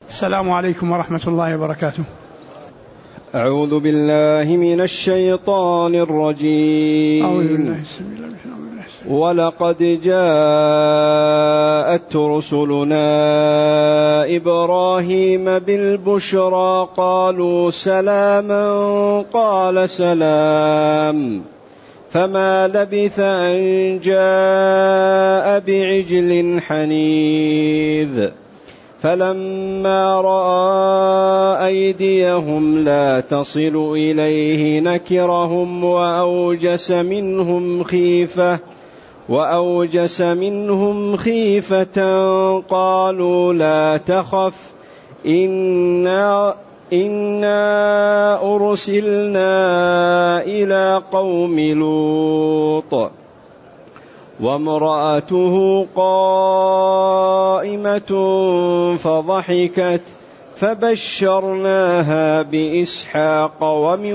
السلام عليكم ورحمة الله وبركاته. أعوذ بالله من الشيطان الرجيم. أعوذ بالله. ولقد جاءت رسلنا إبراهيم بالبشرى قالوا سلاما قال سلام فما لبث أن جاء بعجل حنيذ فلما رأى أيديهم لا تصل إليه نكرهم وأوجس منهم خيفة قالوا لا تخف إنا أرسلنا إلى قوم لوط وامرأته قائمة فضحكت فبشرناها بإسحاق ومن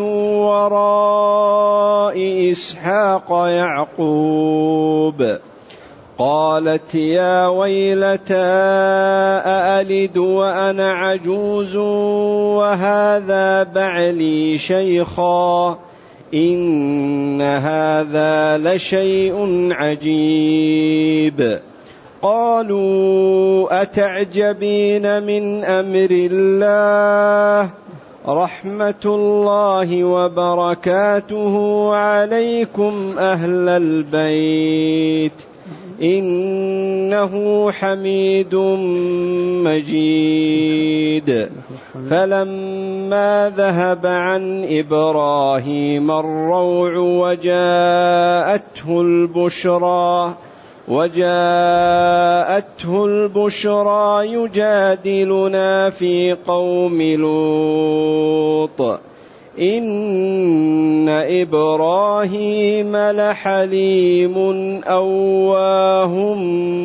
وراء إسحاق يعقوب قالت يا ويلتى أألد وأنا عجوز وهذا بعلي شيخا إن هذا لشيء عجيب. قالوا أتعجبين من أمر الله رحمة الله وبركاته عليكم أهل البيت إنه حميد مجيد. فلما ذهب عن إبراهيم الروع وجاءته البشرى يجادلنا في قوم لوط إن إبراهيم لحليم أواه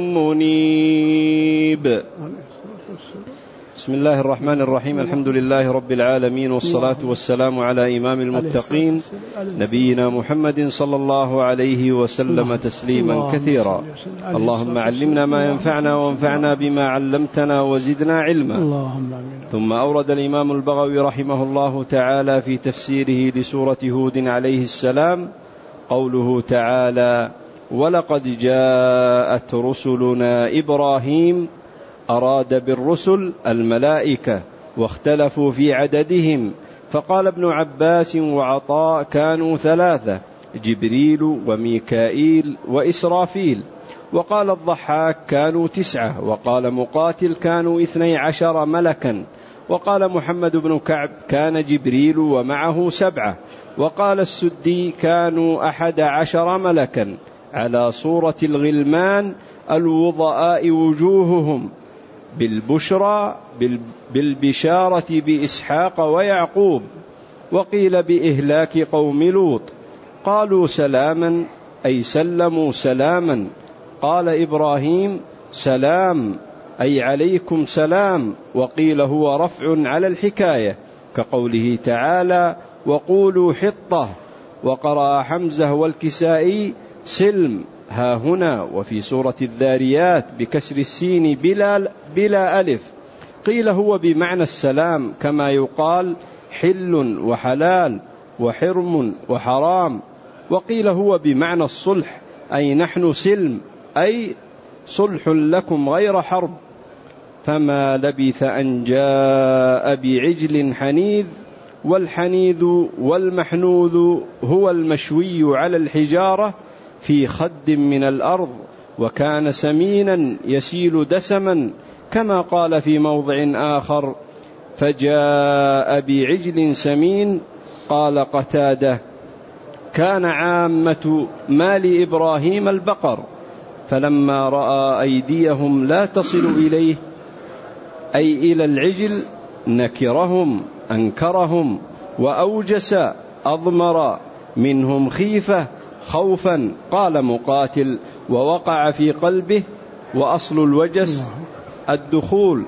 منيب. بسم الله الرحمن الرحيم. الحمد لله رب العالمين، والصلاة والسلام على إمام المتقين نبينا محمد صلى الله عليه وسلم تسليما كثيرا. اللهم علمنا ما ينفعنا وانفعنا بما علمتنا وزدنا علما. ثم أورد الإمام البغوي رحمه الله تعالى في تفسيره لسورة هود عليه السلام قوله تعالى ولقد جاءت رسلنا إبراهيم، أراد بالرسل الملائكة واختلفوا في عددهم، فقال ابن عباس وعطاء كانوا 3 جبريل وميكائيل وإسرافيل، وقال الضحاك كانوا 9، وقال مقاتل كانوا 12 ملكا، وقال محمد بن كعب كان جبريل ومعه 7، وقال السدي كانوا 11 ملكا على صورة الغلمان الوضاء وجوههم بالبشارة بإسحاق ويعقوب. وقيل بإهلاك قوم لوط. قالوا سلاما أي سلموا سلاما. قال إبراهيم سلام أي عليكم سلام، وقيل هو رفع على الحكاية كقوله تعالى وقولوا حطة. وقرأ حمزة والكسائي سلم ها هنا، وفي سورة الذاريات بكسر السين بلا ألف. قيل هو بمعنى السلام كما يقال حل وحلال وحرم وحرام. وقيل هو بمعنى الصلح أي نحن سلم أي صلح لكم غير حرب. فما لبث أن جاء بعجل حنيذ، والحنيذ والمحنوذ هو المشوي على الحجارة في خد من الأرض، وكان سمينا يسيل دسما، كما قال في موضع آخر فجاء بعجل سمين. قال قتادة كان عامة مال إبراهيم البقر، فلما رأى أيديهم لا تصل إليه أي إلى العجل نكرهم أنكرهم، وأوجس أضمر منهم خيفة خوفا. قال مقاتل ووقع في قلبه، وأصل الوجس الدخول،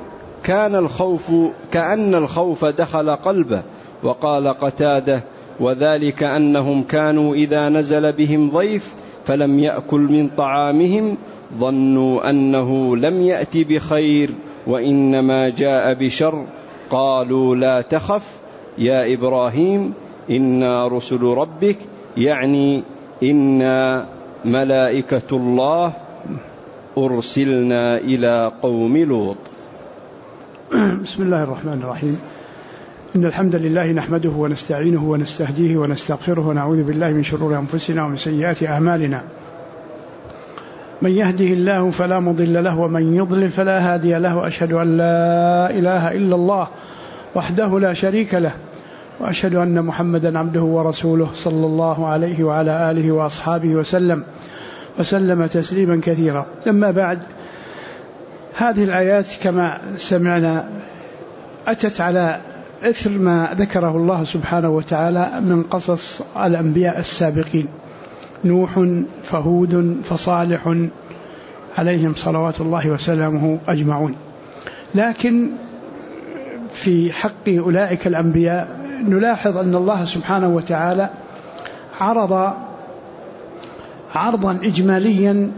كأن الخوف دخل قلبه. وقال قتادة وذلك أنهم كانوا إذا نزل بهم ضيف فلم يأكل من طعامهم ظنوا أنه لم يأت بخير وإنما جاء بشر قالوا لا تخف يا إبراهيم إنا رسل ربك، يعني إنا ملائكة الله أرسلنا إلى قوم لوط. بسم الله الرحمن الرحيم. إن الحمد لله نحمده ونستعينه ونستهديه ونستغفره ونعوذ بالله من شرور أنفسنا ومن سيئات أعمالنا. من يهده الله فلا مضل له ومن يضلل فلا هادي له، وأشهد أن لا إله إلا الله وحده لا شريك له، وأشهد أن محمدا عبده ورسوله صلى الله عليه وعلى آله وأصحابه وسلم تسليما كثيرا. أما بعد، هذه الآيات كما سمعنا أتت على إثر ما ذكره الله سبحانه وتعالى من قصص الأنبياء السابقين، نوح فهود فصالح عليهم صلوات الله وسلامه أجمعون. لكن في حق أولئك الأنبياء نلاحظ أن الله سبحانه وتعالى عرض عرضا إجماليا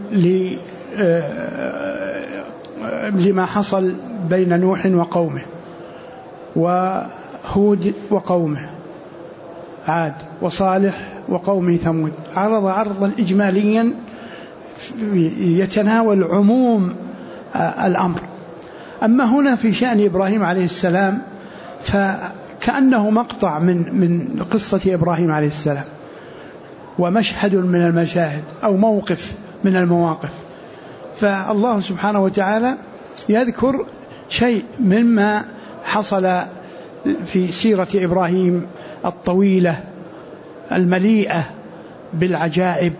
لما حصل بين نوح وقومه، وهود وقومه عاد، وصالح وقومه ثمود. عرض عرضا إجماليا يتناول عموم الأمر. أما هنا في شأن إبراهيم عليه السلام فكأنه مقطع من قصة إبراهيم عليه السلام، ومشهد من المشاهد أو موقف من المواقف. فالله سبحانه وتعالى يذكر شيء مما حصل في سيرة إبراهيم الطويلة المليئة بالعجائب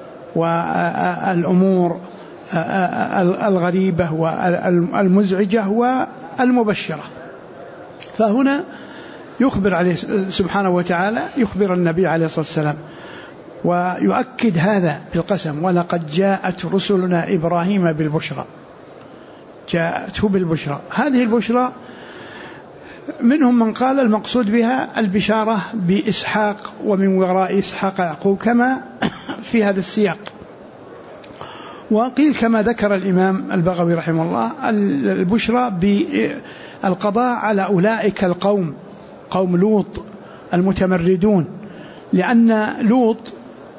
والأمور الغريبة والمزعجة والمبشرة. فهنا يخبر عليه سبحانه وتعالى، يخبر النبي عليه الصلاة والسلام ويؤكد هذا بالقسم: ولقد جاءت رسلنا إبراهيم بالبشرى. جاءته بالبشرى. هذه البشرى منهم من قال المقصود بها البشارة بإسحاق ومن وراء إسحاق يعقوب كما في هذا السياق. وقيل كما ذكر الإمام البغوي رحمه الله البشرى بالقضاء على أولئك القوم، قوم لوط المتمردون، لأن لوط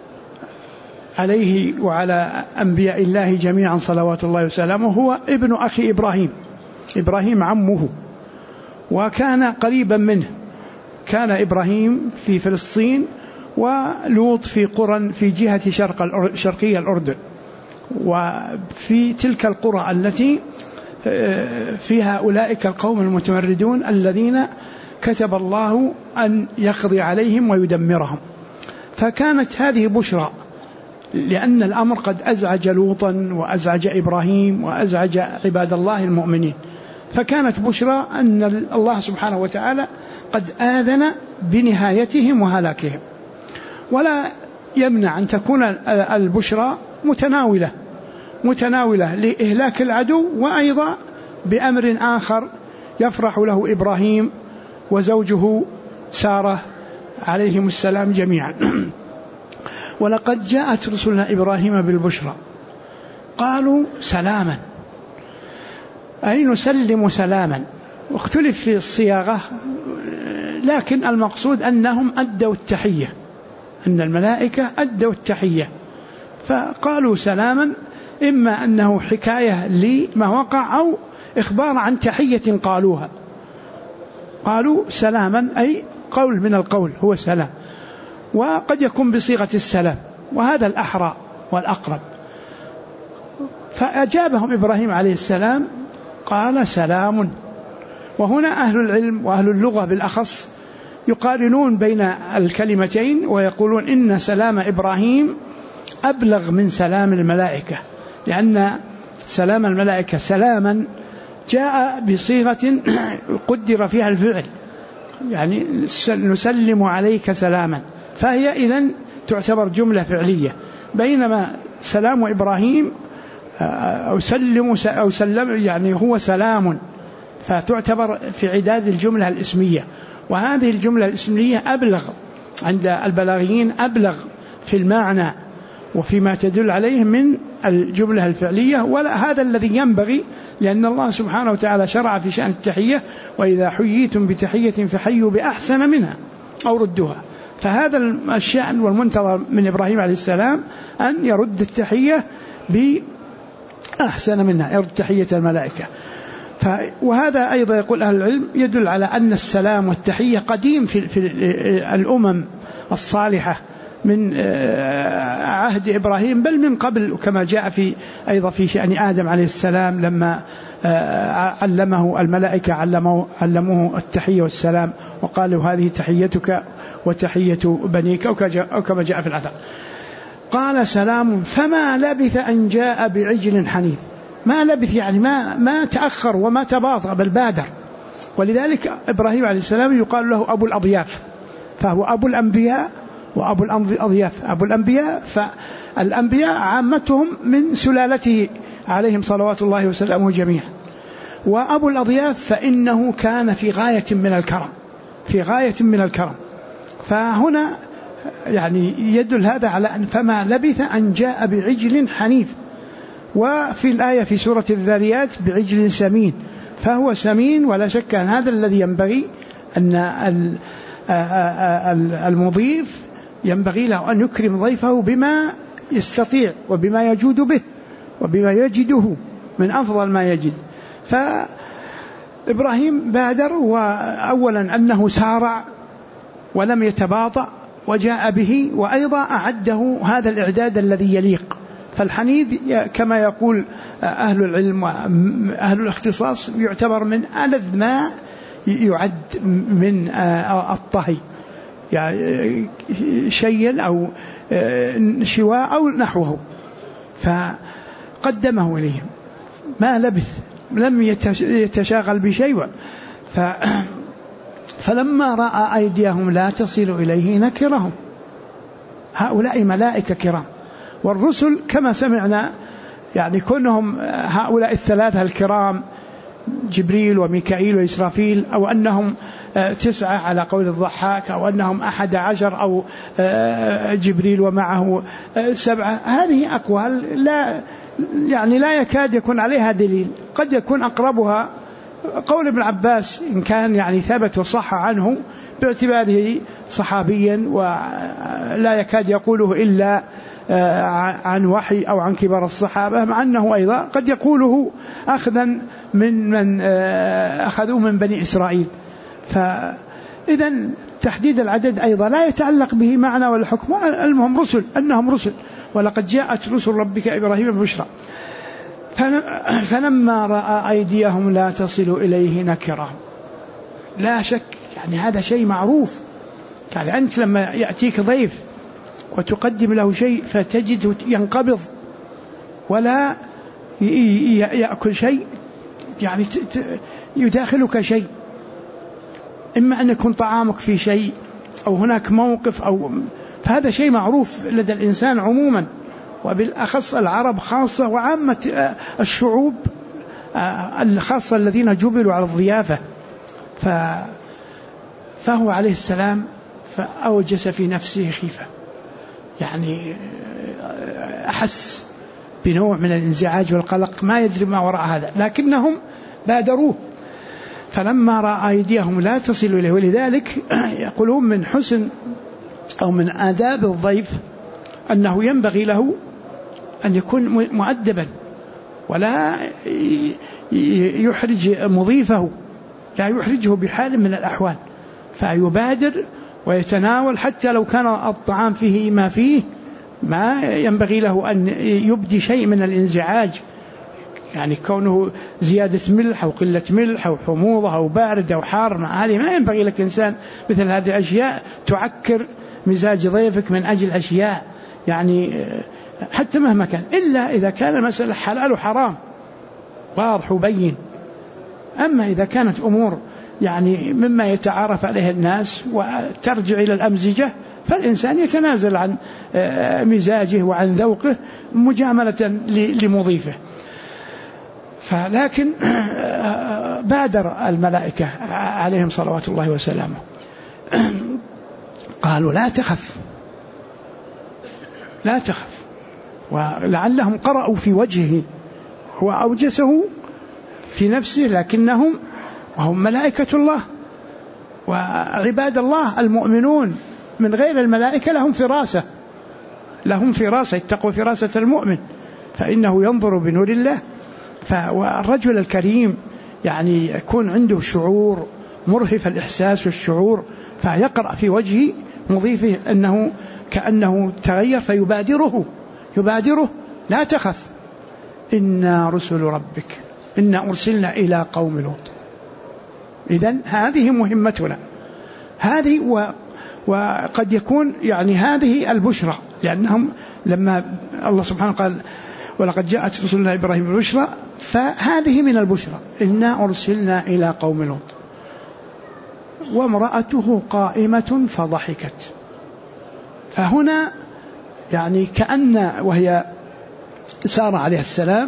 عليه وعلى أنبياء الله جميعا صلوات الله وسلامه هو ابن أخي إبراهيم عمه، وكان قريبا منه. كان إبراهيم في فلسطين ولوط في قرى في جهة شرقية الأردن، وفي تلك القرى التي فيها أولئك القوم المتمردون الذين كتب الله أن يقضي عليهم ويدمرهم. فكانت هذه بشرى، لأن الأمر قد أزعج لوطا وأزعج إبراهيم وأزعج عباد الله المؤمنين. فكانت بشرى أن الله سبحانه وتعالى قد آذن بنهايتهم وهلاكهم. ولا يمنع أن تكون البشرى متناولة لإهلاك العدو، وأيضا بأمر آخر يفرح له إبراهيم وزوجه سارة عليهم السلام جميعا. ولقد جاءت رسلنا إبراهيم بالبشرى قالوا سلاما، أي نسلم سلاما. واختلف في الصياغة، لكن المقصود أنهم أدوا التحية، أن الملائكة أدوا التحية، فقالوا سلاما، إما أنه حكاية لما وقع أو إخبار عن تحية قالوها. قالوا سلاما أي قول من القول هو سلام، وقد يكون بصيغة السلام، وهذا الأحرى والأقرب. فأجابهم إبراهيم عليه السلام قال سلام. وهنا أهل العلم وأهل اللغة بالأخص يقارنون بين الكلمتين ويقولون إن سلام إبراهيم أبلغ من سلام الملائكة، لأن سلام الملائكة سلاما جاء بصيغة قدر فيها الفعل، يعني نسلم عليك سلاما، فهي إذن تعتبر جملة فعلية. بينما سلام إبراهيم أو سلم يعني هو سلام، فتعتبر في عداد الجملة الإسمية. وهذه الجملة الإسمية أبلغ عند البلاغيين، أبلغ في المعنى وفيما تدل عليه من الجملة الفعلية، ولا هذا الذي ينبغي، لأن الله سبحانه وتعالى شرع في شأن التحية: وإذا حييتم بتحية فحيوا بأحسن منها أو ردوها. فهذا الشأن والمنتظر من إبراهيم عليه السلام أن يرد التحية بأحسن منها، يرد تحية الملائكة. وهذا أيضا يقول أهل العلم يدل على أن السلام والتحية قديم في الأمم الصالحة من عهد إبراهيم، بل من قبل، كما جاء أيضا في شأن آدم عليه السلام لما علمه الملائكة علموه التحية والسلام، وقالوا هذه تحيتك وتحية بنيك، أو كما جاء في الأثر. قال سلام فما لبث أن جاء بعجل حنيذ. ما لبث يعني ما تأخر وما تباطأ، بل بادر. ولذلك إبراهيم عليه السلام يقال له أبو الأضياف، فهو أبو الأنبياء وأبو الأضياف. أبو الأنبياء، فالأنبياء عامتهم من سلالته عليهم صلوات الله وسلامه جميعا. وأبو الأضياف فإنه كان في غاية من الكرم، فهنا يعني يدل هذا على أن فما لبث أن جاء بعجل حنيذ. وفي الآية في سورة الذاريات بعجل سمين، فهو سمين، ولا شك أن هذا الذي ينبغي أن المضيف ينبغي له أن يكرم ضيفه بما يستطيع وبما يجود به وبما يجده من أفضل ما يجد. فإبراهيم بادر، وأولا أنه سارع ولم يتباطأ وجاء به، وأيضا أعده هذا الإعداد الذي يليق. فالحنيذ كما يقول أهل العلم وأهل الاختصاص يعتبر من ألذ ما يعد من الطهي، يعني شيء أو شواء أو نحوه، فقدمه إليهم. ما لبث، لم يتشاغل بشيء. فلما رأى أيديهم لا تصل إليه نكرهم. هؤلاء ملائكة كرام، والرسل كما سمعنا يعني كونهم هؤلاء الثلاثة الكرام جبريل وميكائيل وإسرافيل، أو أنهم 9 على قول الضحاك، أو أنهم 11 أو جبريل ومعه 7، هذه أقوال لا يكاد يكون عليها دليل. قد يكون أقربها قول ابن عباس إن كان يعني ثبت وصح عنه باعتباره صحابيا ولا يكاد يقوله إلا عن وحي أو عن كبار الصحابة، مع أنه أيضا قد يقوله أخذا من أخذوه من بني إسرائيل. فإذا تحديد العدد أيضا لا يتعلق به معنى ولا حكم. المهم رسل، أنهم رسل، ولقد جاءت رسل ربك إبراهيم بالبشرى. فلما رأى أيديهم لا تصل إليه نكرهم. لا شك يعني هذا شيء معروف، يعني أنت لما يأتيك ضيف وتقدم له شيء فتجده ينقبض ولا يأكل شيء، يعني يداخلك شيء، إما أن يكون طعامك في شيء أو هناك موقف فهذا شيء معروف لدى الإنسان عموما، وبالأخص العرب خاصة، وعامة الشعوب الخاصة الذين جبلوا على الضيافة. فهو عليه السلام فأوجس في نفسه خيفة، يعني أحس بنوع من الانزعاج والقلق، ما يدري ما وراء هذا، لكنهم بادروه. فلما رأى أيديهم لا تصل إليه. ولذلك يقولون من حسن أو من آداب الضيف أنه ينبغي له أن يكون مؤدبا، ولا يحرج مضيفه، لا يحرجه بحال من الأحوال، فيبادر ويتناول حتى لو كان الطعام فيه ما فيه، ما ينبغي له أن يبدي شيء من الانزعاج، يعني كونه زيادة ملح أو قلة ملح أو حموضة أو بارد أو حار، مع هذه ما ينبغي لك إنسان مثل هذه الأشياء تعكر مزاج ضيفك من أجل أشياء يعني حتى مهما كان، إلا إذا كان المسألة حلال وحرام واضح وبين. أما إذا كانت أمور يعني مما يتعارف عليه الناس وترجع إلى الأمزجة، فالإنسان يتنازل عن مزاجه وعن ذوقه مجاملة لمضيفه. فلكن بادر الملائكة عليهم صلوات الله وسلامه، قالوا لا تخف، لا تخف، ولعلهم قرأوا في وجهه، هو أوجسه في نفسه، لكنهم وهم ملائكة الله وعباد الله المؤمنون من غير الملائكة لهم فراسة اتقوا فراسة المؤمن فإنه ينظر بنور الله. والرجل الكريم يعني يكون عنده شعور مرهف الإحساس والشعور، فيقرأ في وجهه مضيفه أنه كأنه تغير فيبادره لا تخف إنا رسل ربك إنا أرسلنا إلى قوم لوط. إذن هذه مهمتنا هذه، وقد يكون يعني هذه البشرى، لأنهم لما الله سبحانه قال ولقد جاءت رسلنا إبراهيم بالبشرى، فهذه من البشرى إنا أرسلنا إلى قوم لوط. وامرأته قائمة فضحكت، فهنا يعني كأن وهي سارة عليه السلام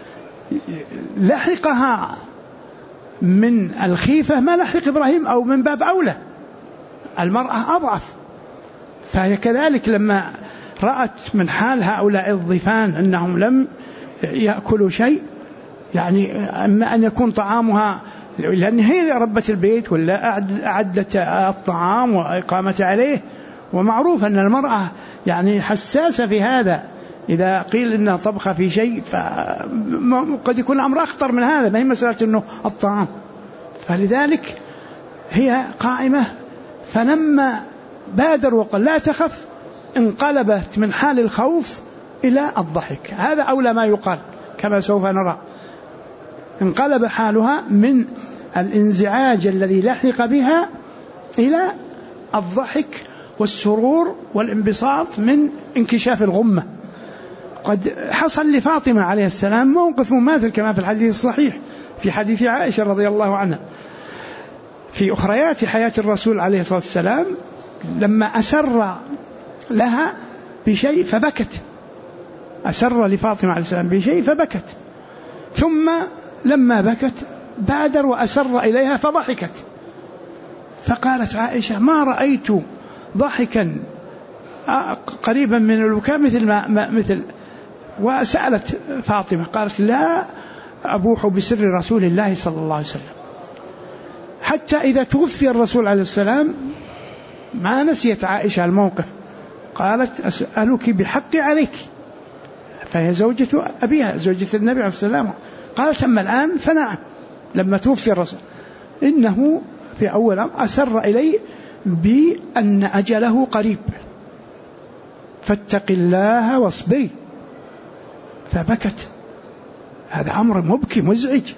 لحقها من الخيفة ما لحق إبراهيم، أو من باب أولى المرأة أضعف. فهي كذلك لما رأت من حال هؤلاء الضيفان أنهم لم يأكلوا شيء، يعني أما أن يكون طعامها، لأن هي ربة البيت ولا أعدت الطعام وإقامت عليه، ومعروف أن المرأة يعني حساسة في هذا، إذا قيل إنها طبخة في شيء فقد يكون الأمر أخطر من هذا، ما هي مسألة أنه الطعام. فلذلك هي قائمة، فلما بادر وقال لا تخف انقلبت من حال الخوف إلى الضحك. هذا أولى ما يقال كما سوف نرى. انقلب حالها من الانزعاج الذي لحق بها إلى الضحك والسرور والانبساط من انكشاف الغمة. قد حصل لفاطمة عليه السلام موقف مماثل كما في الحديث الصحيح في حديث عائشة رضي الله عنها في أخريات حياة الرسول عليه الصلاة والسلام، لما أسر لها بشيء فبكت، أسر لفاطمة عليه السلام بشيء فبكت، ثم لما بكت بادر وأسر إليها فضحكت، فقالت عائشة ما رأيت ضحكا قريبا من البكاء مثل وسألت فاطمة قالت لا أبوح بسر رسول الله صلى الله عليه وسلم. حتى إذا توفي الرسول عليه السلام ما نسيت عائشة الموقف، قالت أسألك بحق عليك، فهي زوجة أبيها زوجة النبي عليه السلام. قالت أما الآن فنعم، لما توفي الرسول إنه في أول أسر إلي بأن أجله قريب فاتق الله واصبري، فبكت. هذا أمر مبكي مزعج.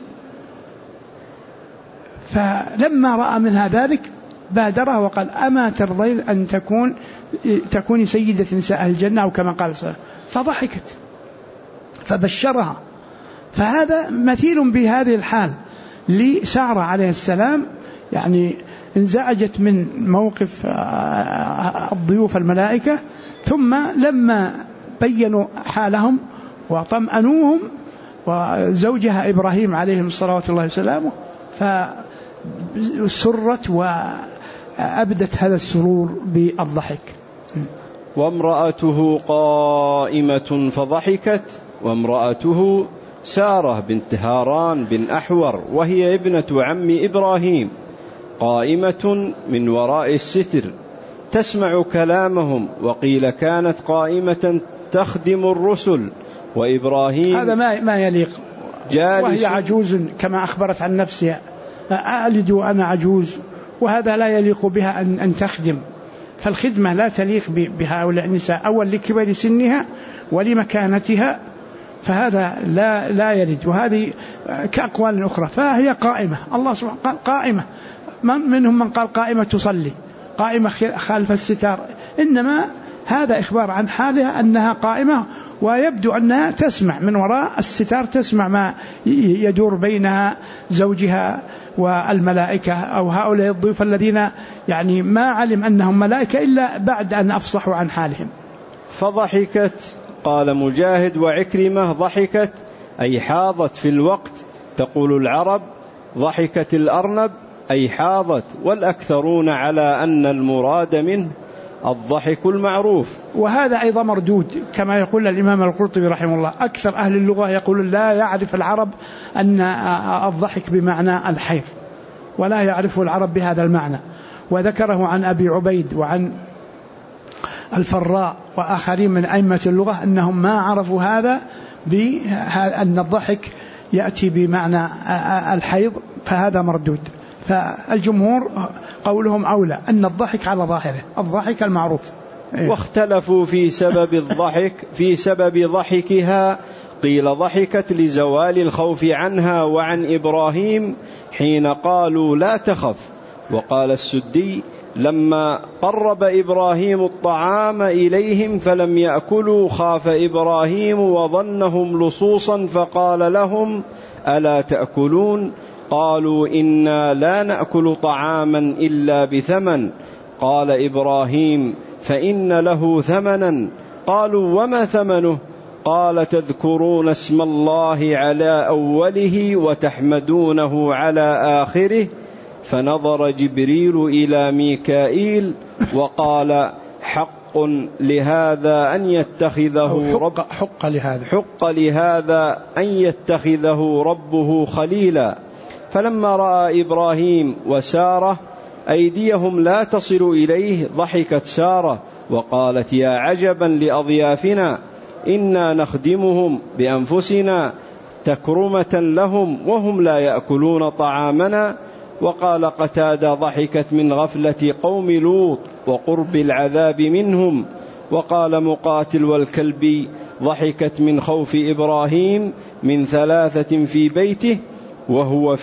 فلما رأى منها ذلك بادرها وقال أما ترضين أن تكوني سيدة نساء الجنة أو كما قال صلى الله عليه وسلم، فضحكت فبشرها. فهذا مثيل بهذه الحال لسارة عليه السلام، يعني انزعجت من موقف الضيوف الملائكة، ثم لما بينوا حالهم وطمأنوهم وزوجها إبراهيم عليهم الصلاة الله وسلامه، فسرت وأبدت هذا السرور بالضحك. وامرأته قائمة فضحكت، وامرأته سارة بنت هاران بن أحور وهي ابنة عم إبراهيم قائمة من وراء الستر تسمع كلامهم، وقيل كانت قائمة تخدم الرسل وإبراهيم. هذا ما يليق، وهي عجوز كما أخبرت عن نفسها ألد وأنا عجوز، وهذا لا يليق بها أن تخدم. فالخدمة لا تليق بهؤلاء النساء، أول لكبر سنها ولمكانتها، فهذا لا يلد. وهذه كأقوال أخرى. فهي قائمة، الله سبحانه قال قائمة، منهم من قال قائمة تصلي، قائمة خلف الستار، إنما هذا إخبار عن حالها أنها قائمة، ويبدو أنها تسمع من وراء الستار، تسمع ما يدور بينها زوجها والملائكة أو هؤلاء الضيوف الذين يعني ما علم أنهم ملائكة إلا بعد أن أفصحوا عن حالهم. فضحكت، قال مجاهد وعكرمة ضحكت أي حاضت في الوقت، تقول العرب ضحكت الأرنب أي حاضت، والأكثرون على أن المراد منه الضحك المعروف. وهذا أيضا مردود كما يقول الإمام القرطبي رحمه الله. أكثر أهل اللغة يقول لا يعرف العرب أن الضحك بمعنى الحيض، ولا يعرف العرب بهذا المعنى. وذكره عن أبي عبيد وعن الفراء وآخرين من أئمة اللغة أنهم ما عرفوا هذا بأن الضحك يأتي بمعنى الحيض، فهذا مردود. فالجمهور قولهم أولى أن الضحك على ظاهره الضحك المعروف. واختلفوا في سبب الضحك، في سبب ضحكها. قيل ضحكت لزوال الخوف عنها وعن إبراهيم حين قالوا لا تخف. وقال السدي لما قرب إبراهيم الطعام إليهم فلم يأكلوا خاف إبراهيم وظنهم لصوصا فقال لهم ألا تأكلون؟ قالوا إنا لا نأكل طعاما إلا بثمن. قال إبراهيم فإن له ثمنا. قالوا وما ثمنه؟ قال تذكرون اسم الله على أوله وتحمدونه على آخره. فنظر جبريل إلى ميكائيل وقال حق لهذا أن يتخذه حق لهذا أن يتخذه ربه خليلا. فلما رأى إبراهيم وسارة أيديهم لا تصل إليه ضحكت سارة وقالت يا عجبا لأضيافنا إنا نخدمهم بأنفسنا تكرمة لهم وهم لا يأكلون طعامنا. وقال قتادة ضحكت من غفلة قوم لوط وقرب العذاب منهم. وقال مقاتل والكلبي ضحكت من خوف إبراهيم من 3 في بيته وهو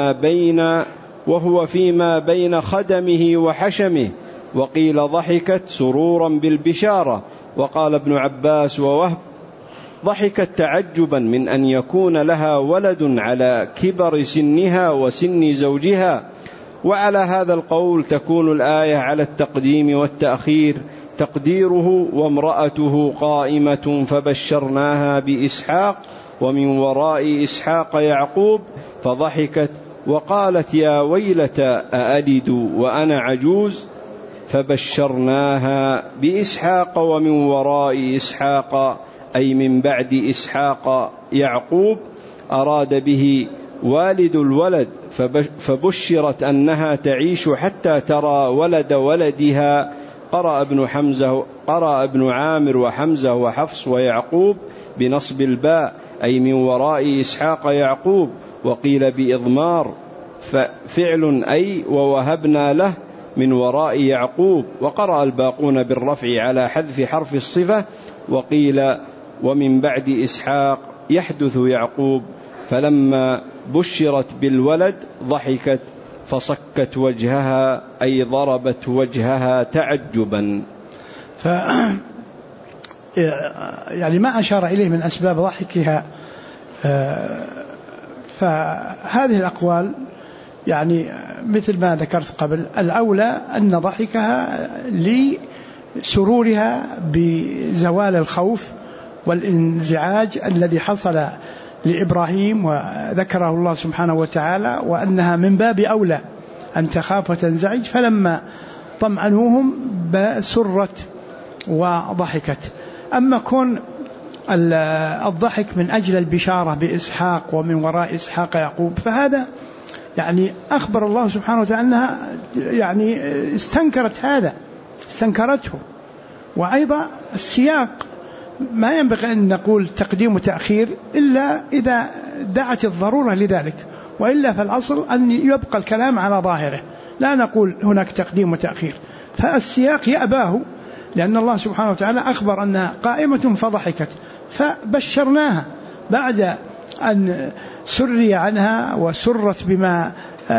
فيما بين خدمه وحشمه. وقيل ضحكت سرورا بالبشارة. وقال ابن عباس ووهب ضحكت تعجبا من أن يكون لها ولد على كبر سنها وسن زوجها. وعلى هذا القول تكون الآية على التقديم والتأخير، تقديره وامرأته قائمة فبشرناها بإسحاق ومن وراء إسحاق يعقوب. فضحكت وقالت يا ويلتى أألد وأنا عجوز. فبشرناها بإسحاق ومن وراء إسحاق أي من بعد إسحاق يعقوب، أراد به والد الولد. فبشرت أنها تعيش حتى ترى ولد ولدها. قرأ ابن عامر وحمزة وحفص ويعقوب بنصب الباء أي من وراء إسحاق يعقوب. وقيل بإضمار فعل أي ووهبنا له من وراء يعقوب. وقرأ الباقون بالرفع على حذف حرف الصفة. وقيل ومن بعد إسحاق يحدث يعقوب. فلما بشرت بالولد ضحكت فصكت وجهها أي ضربت وجهها تعجبا. يعني ما أشار إليه من أسباب ضحكها. فهذه الأقوال يعني مثل ما ذكرت قبل، الأولى أن ضحكها لسرورها بزوال الخوف والانزعاج الذي حصل لإبراهيم وذكره الله سبحانه وتعالى، وأنها من باب أولى أن تخاف وتنزعج. فلما طمأنوهم سرت وضحكت. أما كون الضحك من أجل البشارة بإسحاق ومن وراء إسحاق يعقوب فهذا يعني أخبر الله سبحانه وتعالى أنها يعني استنكرته. وأيضا السياق ما ينبغي أن نقول تقديم وتأخير إلا إذا دعت الضرورة لذلك، وإلا فالأصل أن يبقى الكلام على ظاهره، لا نقول هناك تقديم وتأخير. فالسياق يأباه، لأن الله سبحانه وتعالى أخبر أنها قائمة فضحكت، فبشرناها بعد أن سري عنها وسرت بما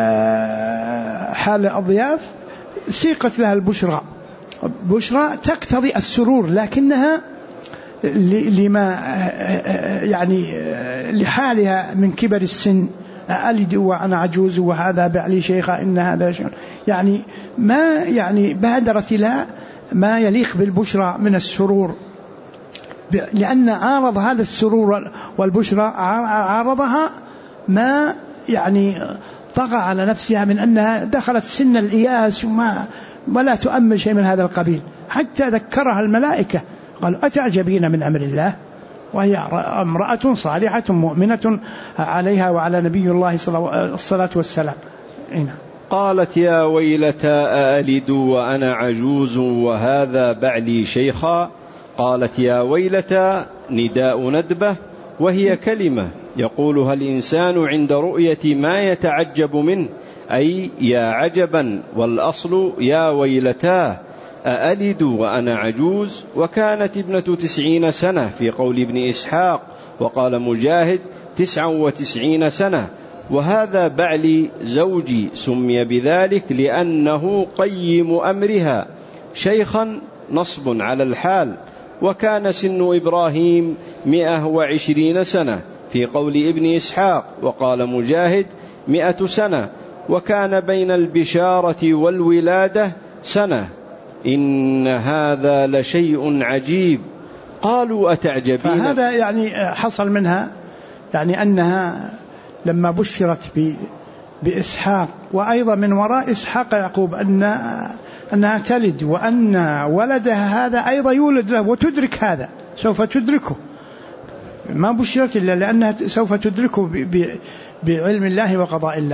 حال الضياف، سيقت لها البشرى. بشرى تقتضي السرور، لكنها لما يعني لحالها من كبر السن، ألد وأنا عجوز وهذا بعلي شيخا إن هذا شيء، يعني ما يعني بادرت إلى ما يليق بالبشرى من السرور، لأن عارض هذا السرور والبشرى عارضها ما يعني طغى على نفسها من أنها دخلت سن الإياس وما ولا تؤمل شيء من هذا القبيل، حتى ذكرها الملائكة قالوا أتعجبين من أمر الله، وهي امرأة صالحة مؤمنة عليها وعلى نبي الله الصلاة والسلام. قالت يا ويلتى أألد وأنا عجوز وهذا بعلي شيخا. قالت يا ويلتى نداء ندبة، وهي كلمة يقولها الإنسان عند رؤية ما يتعجب منه، أي يا عجبا، والأصل يا ويلتاه. أألد وأنا عجوز، وكانت ابنة 90 سنة في قول ابن إسحاق، وقال مجاهد 99 سنة. وهذا بعلي زوجي سمي بذلك لأنه قيم أمرها، شيخا نصب على الحال. وكان سن إبراهيم 120 سنة في قول ابن إسحاق، وقال مجاهد 100 سنة. وكان بين البشارة والولادة سنة. إن هذا لشيء عجيب. قالوا أتعجبين. فهذا يعني حصل منها يعني أنها لما بشرت بإسحاق، وأيضا من وراء إسحاق يعقوب أنها تلد، وأن ولدها هذا أيضا يولد له، وتدرك هذا، سوف تدركه، ما بشرت إلا لأنها سوف تدركه بعلم الله وقضاء الله.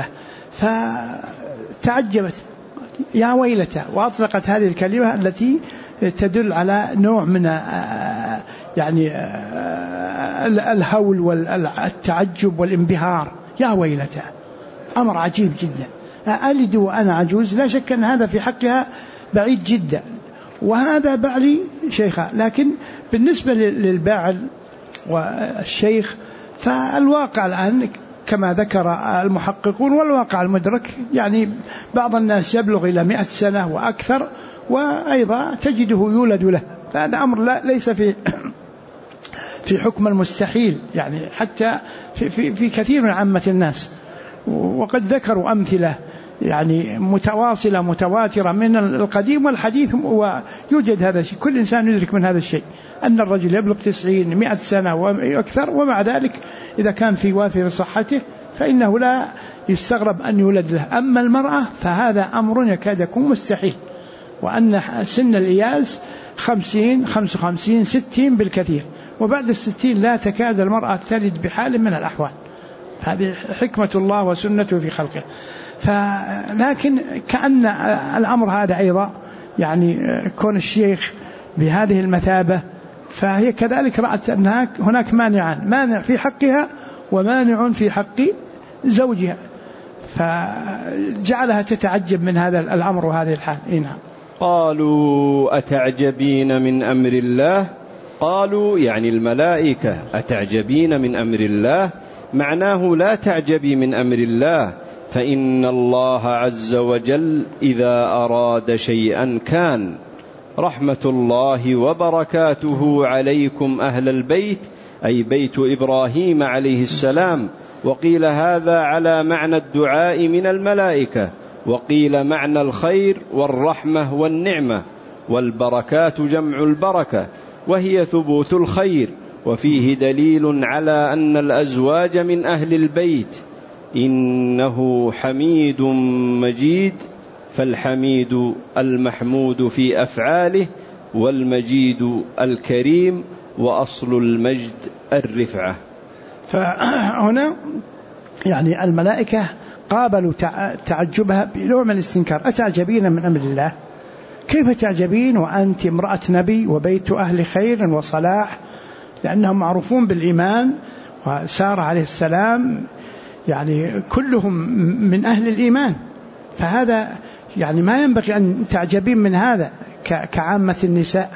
فتعجبت يا ويلته، وأطلقت هذه الكلمة التي تدل على نوع من يعني الهول والتعجب والانبهار. يا ويلته، أمر عجيب جدا. ألد وأنا عجوز، لا شك أن هذا في حقها بعيد جدا، وهذا بعلي شيخا. لكن بالنسبة للباعل والشيخ فالواقع الآن كما ذكر المحققون، والواقع المدرك يعني بعض الناس يبلغ إلى 100 سنة وأكثر، وأيضا تجده يولد له. فهذا أمر ليس في حكم المستحيل، يعني حتى في كثير من عامة الناس. وقد ذكروا أمثلة يعني متواصلة متواترة من القديم والحديث، ويوجد هذا الشيء، كل إنسان يدرك من هذا الشيء، أن الرجل يبلغ 90 100 سنة وأكثر، ومع ذلك إذا كان في وافر صحته فإنه لا يستغرب أن يولد له. أما المرأة فهذا أمر يكاد يكون مستحيل، وأن سن الإياس 50 55 60 بالكثير، وبعد 60 لا تكاد المرأة تلد بحال من الأحوال. هذه حكمة الله وسنته في خلقه. لكن كأن الأمر هذا أيضا يعني كون الشيخ بهذه المثابة، فهي كذلك رأت أن هناك مانعان، مانع في حقها ومانع في حق زوجها، فجعلها تتعجب من هذا الأمر وهذه الحال. نعم. قالوا أتعجبين من أمر الله. قالوا يعني الملائكة أتعجبين من أمر الله، معناه لا تعجبي من أمر الله، فإن الله عز وجل إذا أراد شيئا كان. رحمة الله وبركاته عليكم أهل البيت، أي بيت إبراهيم عليه السلام. وقيل هذا على معنى الدعاء من الملائكة، وقيل معنى الخير والرحمة والنعمة. والبركات جمع البركة، وهي ثبوت الخير. وفيه دليل على أن الأزواج من أهل البيت. إنه حميد مجيد، فالحميد المحمود في أفعاله، والمجيد الكريم، وأصل المجد الرفعة. فهنا يعني الملائكة قابلوا تعجبها بنوع من الاستنكار. أتعجبين من أمر الله؟ كيف تعجبين وأنت امرأة نبي وبيت أهل خير وصلاح؟ لأنهم معروفون بالإيمان، وسار عليه السلام يعني كلهم من أهل الإيمان، فهذا يعني ما ينبغي أن تعجبين من هذا كعامة النساء.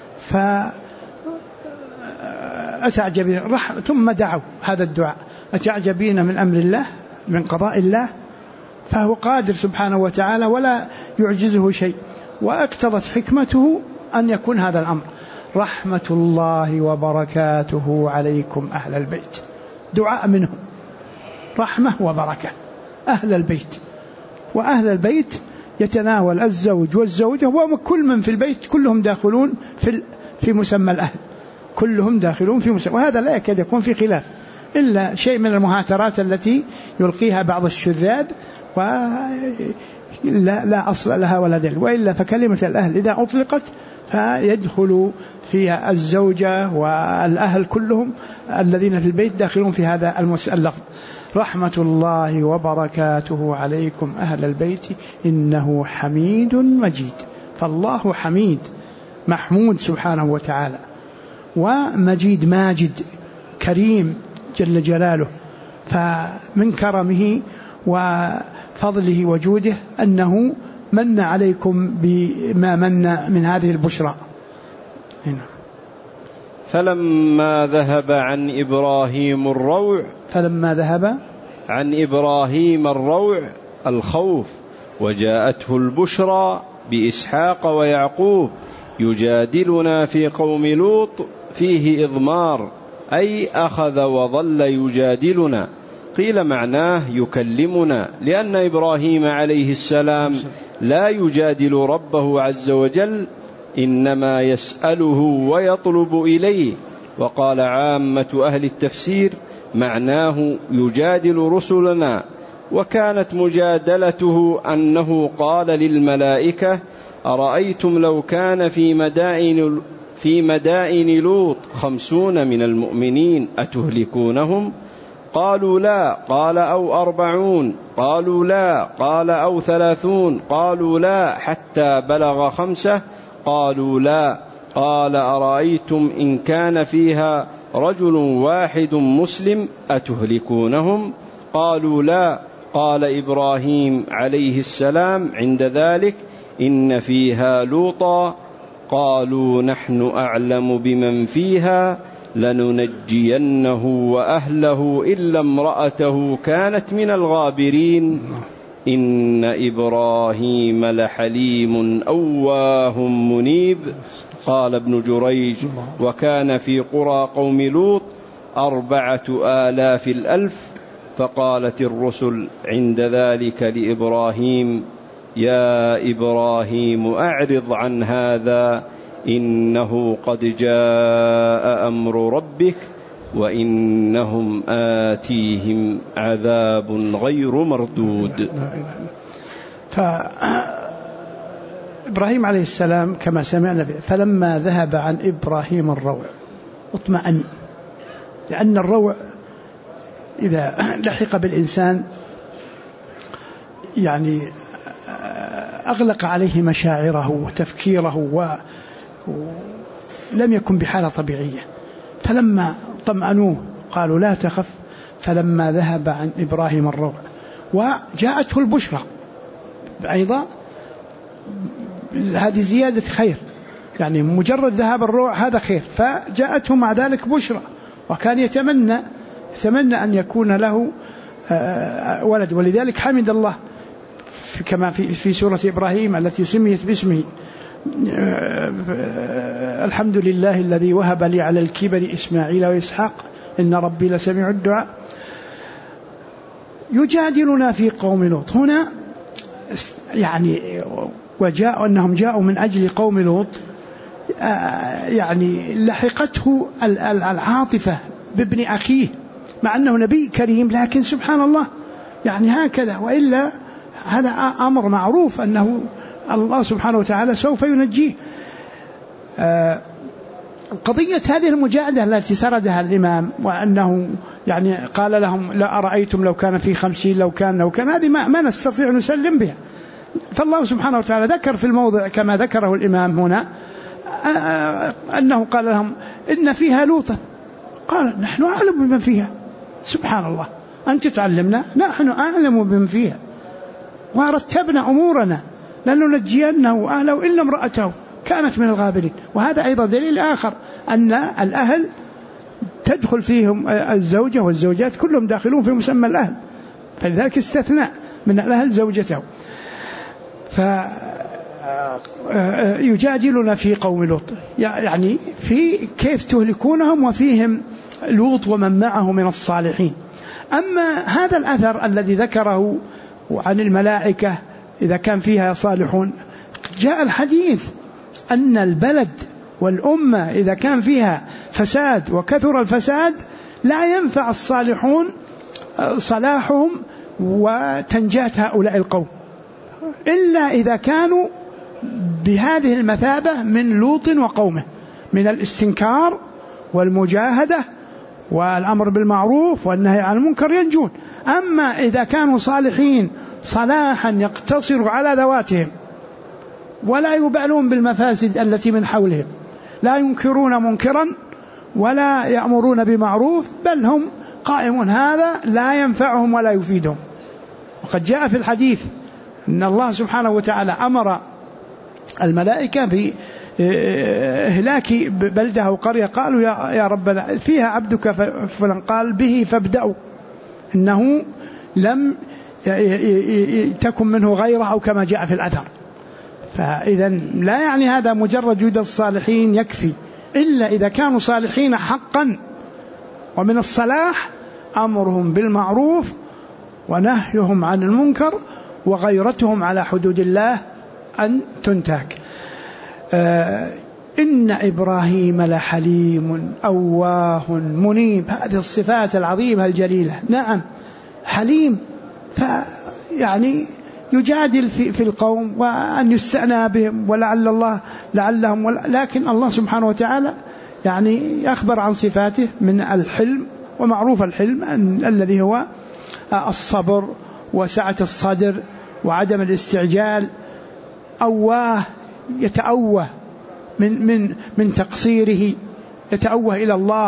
فأتعجبين ثم دعوا هذا الدعاء: أتعجبين من أمر الله، من قضاء الله، فهو قادر سبحانه وتعالى ولا يعجزه شيء، واقتضت حكمته أن يكون هذا الأمر. رحمة الله وبركاته عليكم أهل البيت، دعاء منهم، رحمة وبركة أهل البيت. وأهل البيت يتناول الزوج والزوجة وكل من في البيت، كلهم داخلون في مسمى الأهل، كلهم داخلون في مسمى، وهذا لا يكاد يكون في خلاف. إلا شيء من المهاترات التي يلقيها بعض الشذاذ لا أصل لها ولا دليل. وإلا فكلمة الأهل إذا أطلقت فيدخل فيها الزوجة والأهل كلهم الذين في البيت داخلون في هذا اللفظ. رحمة الله وبركاته عليكم أهل البيت إنه حميد مجيد. فالله حميد محمود سبحانه وتعالى، ومجيد ماجد كريم جل جلاله. فمن كرمه وفضله وجوده أنه من عليكم بما من هذه البشرى. هنا. فلما ذهب عن إبراهيم الروع الخوف وجاءته البشرى بإسحاق ويعقوب يجادلنا في قوم لوط فيه إضمار، أي أخذ وظل يجادلنا. قيل معناه يكلمنا، لأن إبراهيم عليه السلام لا يجادل ربه عز وجل، إنما يسأله ويطلب إليه. وقال عامة أهل التفسير معناه يجادل رسلنا. وكانت مجادلته أنه قال للملائكة: أرأيتم لو كان في مدائن لوط 50 من المؤمنين أتهلكونهم؟ قالوا لا. قال أو 40؟ قالوا لا. قال أو 30؟ قالوا لا. حتى بلغ 5؟ قالوا لا. قال أرأيتم إن كان فيها رجل واحد مسلم أتهلكونهم؟ قالوا لا. قال إبراهيم عليه السلام عند ذلك: إن فيها لوطا. قالوا نحن أعلم بمن فيها لننجينه وأهله إلا امرأته كانت من الغابرين إن إبراهيم لحليم أواه منيب. قال ابن جريج: وكان في قرى قوم لوط 4,000 الألف. فقالت الرسل عند ذلك لإبراهيم: يا إبراهيم أعرض عن هذا، إنه قد جاء أمر ربك وإنهم آتيهم عذاب غير مردود. فإبراهيم عليه السلام كما سمعنا فلما ذهب عن إبراهيم الروع اطمأن، لأن الروع إذا لحق بالإنسان يعني أغلق عليه مشاعره وتفكيره ولم يكن بحالة طبيعية. فلما طمأنوه قالوا لا تخف. فلما ذهب عن إبراهيم الروع وجاءته البشرى أيضا، هذه زيادة خير، يعني مجرد ذهاب الروع هذا خير، فجاءته مع ذلك بشرى. وكان يتمنى أن يكون له ولد، ولذلك حمد الله كما في سورة إبراهيم التي سميت باسمه: الحمد لله الذي وهب لي على الكبر إسماعيل وإسحاق إن ربي لسميع الدعاء. يجادلنا في قوم لوط هنا، يعني أنهم جاءوا من أجل قوم لوط، يعني لحقته العاطفة بابن أخيه، مع أنه نبي كريم، لكن سبحان الله يعني هكذا. وإلا هذا أمر معروف أنه الله سبحانه وتعالى سوف ينجيه. قضية هذه المجادلة التي سردها الإمام، وأنه يعني قال لهم: لا أرأيتم لو كان في 50 لو كان هذه ما نستطيع نسلم بها. فالله سبحانه وتعالى ذكر في الموضع كما ذكره الإمام هنا أنه قال لهم: إن فيها لوطا. قال: نحن أعلم بمن فيها. سبحان الله، أنت تعلمنا، نحن أعلم بمن فيها ورتبنا أمورنا لننجينه وأهله إلا امرأته كانت من الغابرين. وهذا أيضا دليل آخر أن الأهل تدخل فيهم الزوجة والزوجات كلهم داخلون في مسمى الأهل، فلذلك استثناء من الأهل زوجته. فيجادلنا في قوم لوط، يعني في كيف تهلكونهم وفيهم لوط ومن معه من الصالحين. أما هذا الأثر الذي ذكره عن الملائكة إذا كان فيها صالحون، جاء الحديث أن البلد والأمة إذا كان فيها فساد وكثر الفساد لا ينفع الصالحون صلاحهم وتنجاة هؤلاء القوم إلا إذا كانوا بهذه المثابة من لوط وقومه، من الاستنكار والمجاهدة والأمر بالمعروف والنهي عن المنكر ينجون. أما إذا كانوا صالحين صلاحا يقتصر على ذواتهم ولا يبالون بالمفاسد التي من حولهم، لا ينكرون منكرا ولا يأمرون بمعروف، بل هم قائمون، هذا لا ينفعهم ولا يفيدهم. وقد جاء في الحديث أن الله سبحانه وتعالى أمر الملائكة بإهلاك بلدة أو قرية، قالوا يا ربنا فيها عبدك فلان، قال به فابدأوا، إنه لم تكن منه غيره، أو كما جاء في الأثر. فإذا لا يعني هذا مجرد وجود الصالحين يكفي، إلا إذا كانوا صالحين حقا. ومن الصلاح أمرهم بالمعروف ونهيهم عن المنكر وغيرتهم على حدود الله أن تنتهك. إن إبراهيم لحليم أواه منيب، هذه الصفات العظيمة الجليلة. نعم حليم، فيعني يجادل في القوم وأن يستأنى بهم لعلهم، لكن الله سبحانه وتعالى يعني يخبر عن صفاته من الحلم، ومعروف الحلم الذي هو الصبر وسعة الصدر وعدم الاستعجال. أواه يتأوه من تقصيره، يتأوه إلى الله،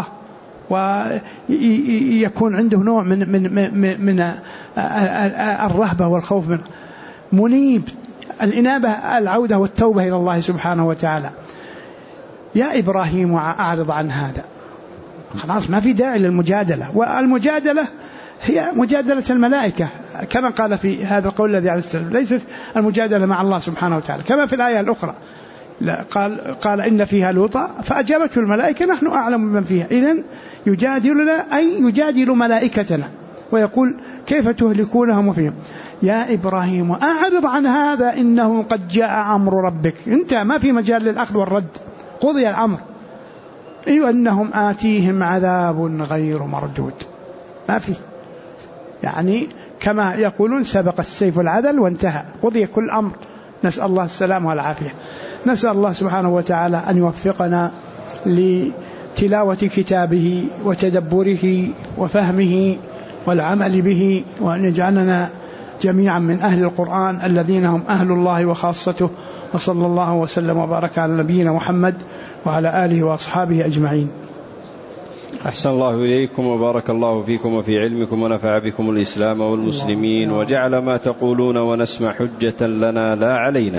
ويكون عنده نوع من الرهبة والخوف منه. منيب، الإنابة العودة والتوبة إلى الله سبحانه وتعالى. يا إبراهيم أعرض عن هذا، خلاص ما في داعي للمجادلة، والمجادلة هي مجادلة الملائكة كما قال في هذا القول الذي عليه السلام، ليست المجادلة مع الله سبحانه وتعالى، كما في الآية الأخرى قال إن فيها لوطا فأجابته الملائكة نحن أعلم من فيها. إذن يجادلنا أي يجادل ملائكتنا ويقول كيف تهلكونهم فيهم. يا إبراهيم أعرض عن هذا إنه قد جاء أمر ربك، انت ما في مجال للأخذ والرد، قضي الأمر. إنهم آتيهم عذاب غير مردود، ما في، يعني كما يقولون سبق السيف العدل وانتهى، قضي كل أمر. نسأل الله السلامة والعافية. نسأل الله سبحانه وتعالى أن يوفقنا لتلاوة كتابه وتدبره وفهمه والعمل به، وأن يجعلنا جميعا من أهل القرآن الذين هم أهل الله وخاصته. وصلى الله وسلم وبارك على نبينا محمد وعلى آله وأصحابه أجمعين. أحسن الله إليكم وبارك الله فيكم وفي علمكم ونفع بكم الإسلام والمسلمين، وجعل ما تقولون ونسمع حجة لنا لا علينا.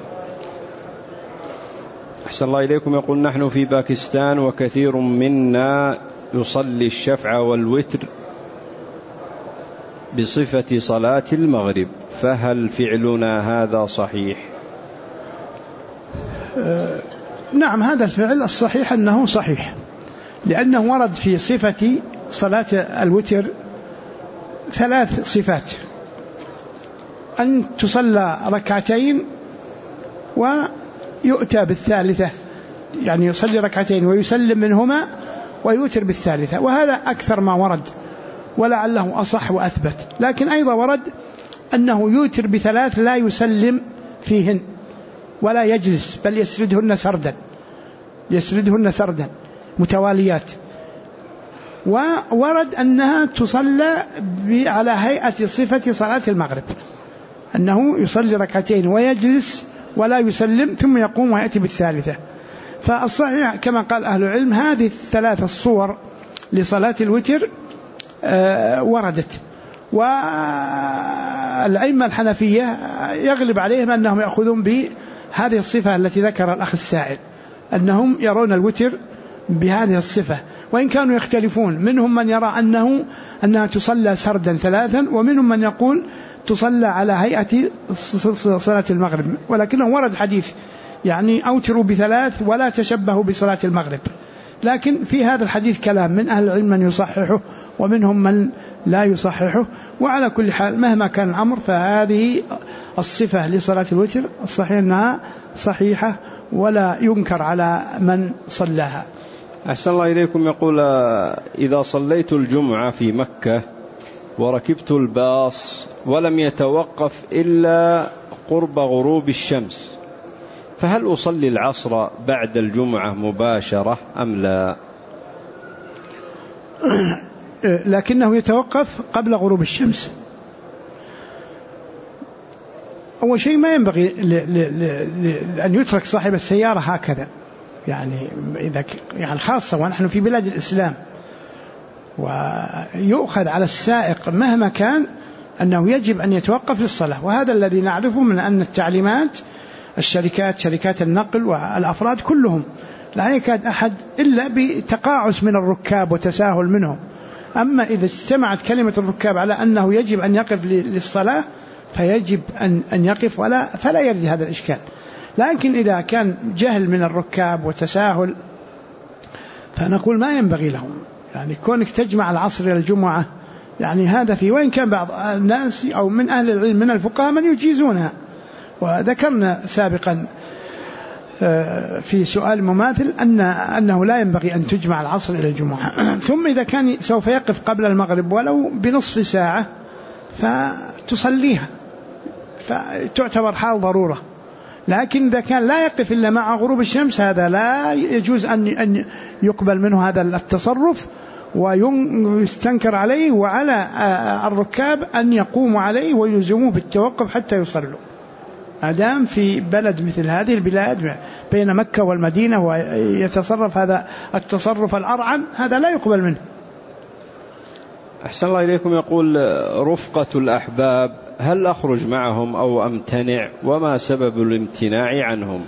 أحسن الله إليكم. يقول نحن في باكستان وكثير منا يصلي الشفع والوتر بصفة صلاة المغرب، فهل فعلنا هذا صحيح؟ نعم، هذا الفعل الصحيح أنه صحيح، لأنه ورد في صفة صلاة الوتر 3 صفات: أن تصلى ركعتين ويؤتى بالثالثة، يعني يصلي ركعتين ويسلم منهما ويوتر بالثالثة، وهذا أكثر ما ورد ولعله أصح وأثبت. لكن أيضا ورد أنه يوتر ب3 لا يسلم فيهن ولا يجلس، بل يسردهن سردا متواليات. وورد أنها تصلى على هيئة صفة صلاة المغرب، أنه يصلي ركعتين ويجلس ولا يسلم ثم يقوم ويأتي بالثالثة. فالصحيح كما قال أهل العلم هذه ال3 الصور لصلاة الوتر وردت. والأئمة الحنفية يغلب عليهم أنهم يأخذون بهذه الصفة التي ذكر الأخ السائل، أنهم يرون الوتر بهذه الصفة، وإن كانوا يختلفون، منهم من يرى أنها تصلى سردا 3، ومنهم من يقول تصلى على هيئة صلاة المغرب. ولكنه ورد حديث يعني أوتروا ب3 ولا تشبهوا بصلاة المغرب، لكن في هذا الحديث كلام من أهل العلم من يصححه ومنهم من لا يصححه. وعلى كل حال مهما كان الأمر فهذه الصفة لصلاة الوتر الصحيح أنها صحيحة ولا ينكر على من صلاها. أحسن الله إليكم. يقول: إذا صليت الجمعة في مكة وركبت الباص ولم يتوقف إلا قرب غروب الشمس، فهل أصلي العصر بعد الجمعة مباشرة أم لا؟ لكنه يتوقف قبل غروب الشمس. أول شيء ما ينبغي أن يترك صاحب السيارة هكذا، يعني إذا يعني خاصة ونحن في بلاد الإسلام، ويؤخذ على السائق مهما كان أنه يجب أن يتوقف للصلاة. وهذا الذي نعرفه من أن التعليمات شركات النقل والأفراد كلهم لا يكاد أحد إلا بتقاعس من الركاب وتساهل منهم. أما إذا اجتمعت كلمة الركاب على أنه يجب أن يقف للصلاة فيجب أن يقف فلا يرد هذا الإشكال. لكن إذا كان جهل من الركاب وتساهل فنقول ما ينبغي لهم، يعني كونك تجمع العصر إلى الجمعة يعني هذا في، وإن كان بعض الناس أو من أهل العلم من الفقهاء من يجيزونها، وذكرنا سابقا في سؤال مماثل أنه لا ينبغي أن تجمع العصر إلى الجمعة. ثم إذا كان سوف يقف قبل المغرب ولو بنصف ساعة فتصليها، فتعتبر حال ضرورة. لكن إذا كان لا يقف إلا مع غروب الشمس هذا لا يجوز أن يقبل منه هذا التصرف، ويستنكر عليه، وعلى الركاب أن يقوموا عليه ويلزموه بالتوقف حتى يصلوا. أدام في بلد مثل هذه البلاد بين مكة والمدينة ويتصرف هذا التصرف الأرعن، هذا لا يقبل منه. أحسن الله إليكم. يقول: رفقة الأحباب هل أخرج معهم أو أمتنع، وما سبب الامتناع عنهم؟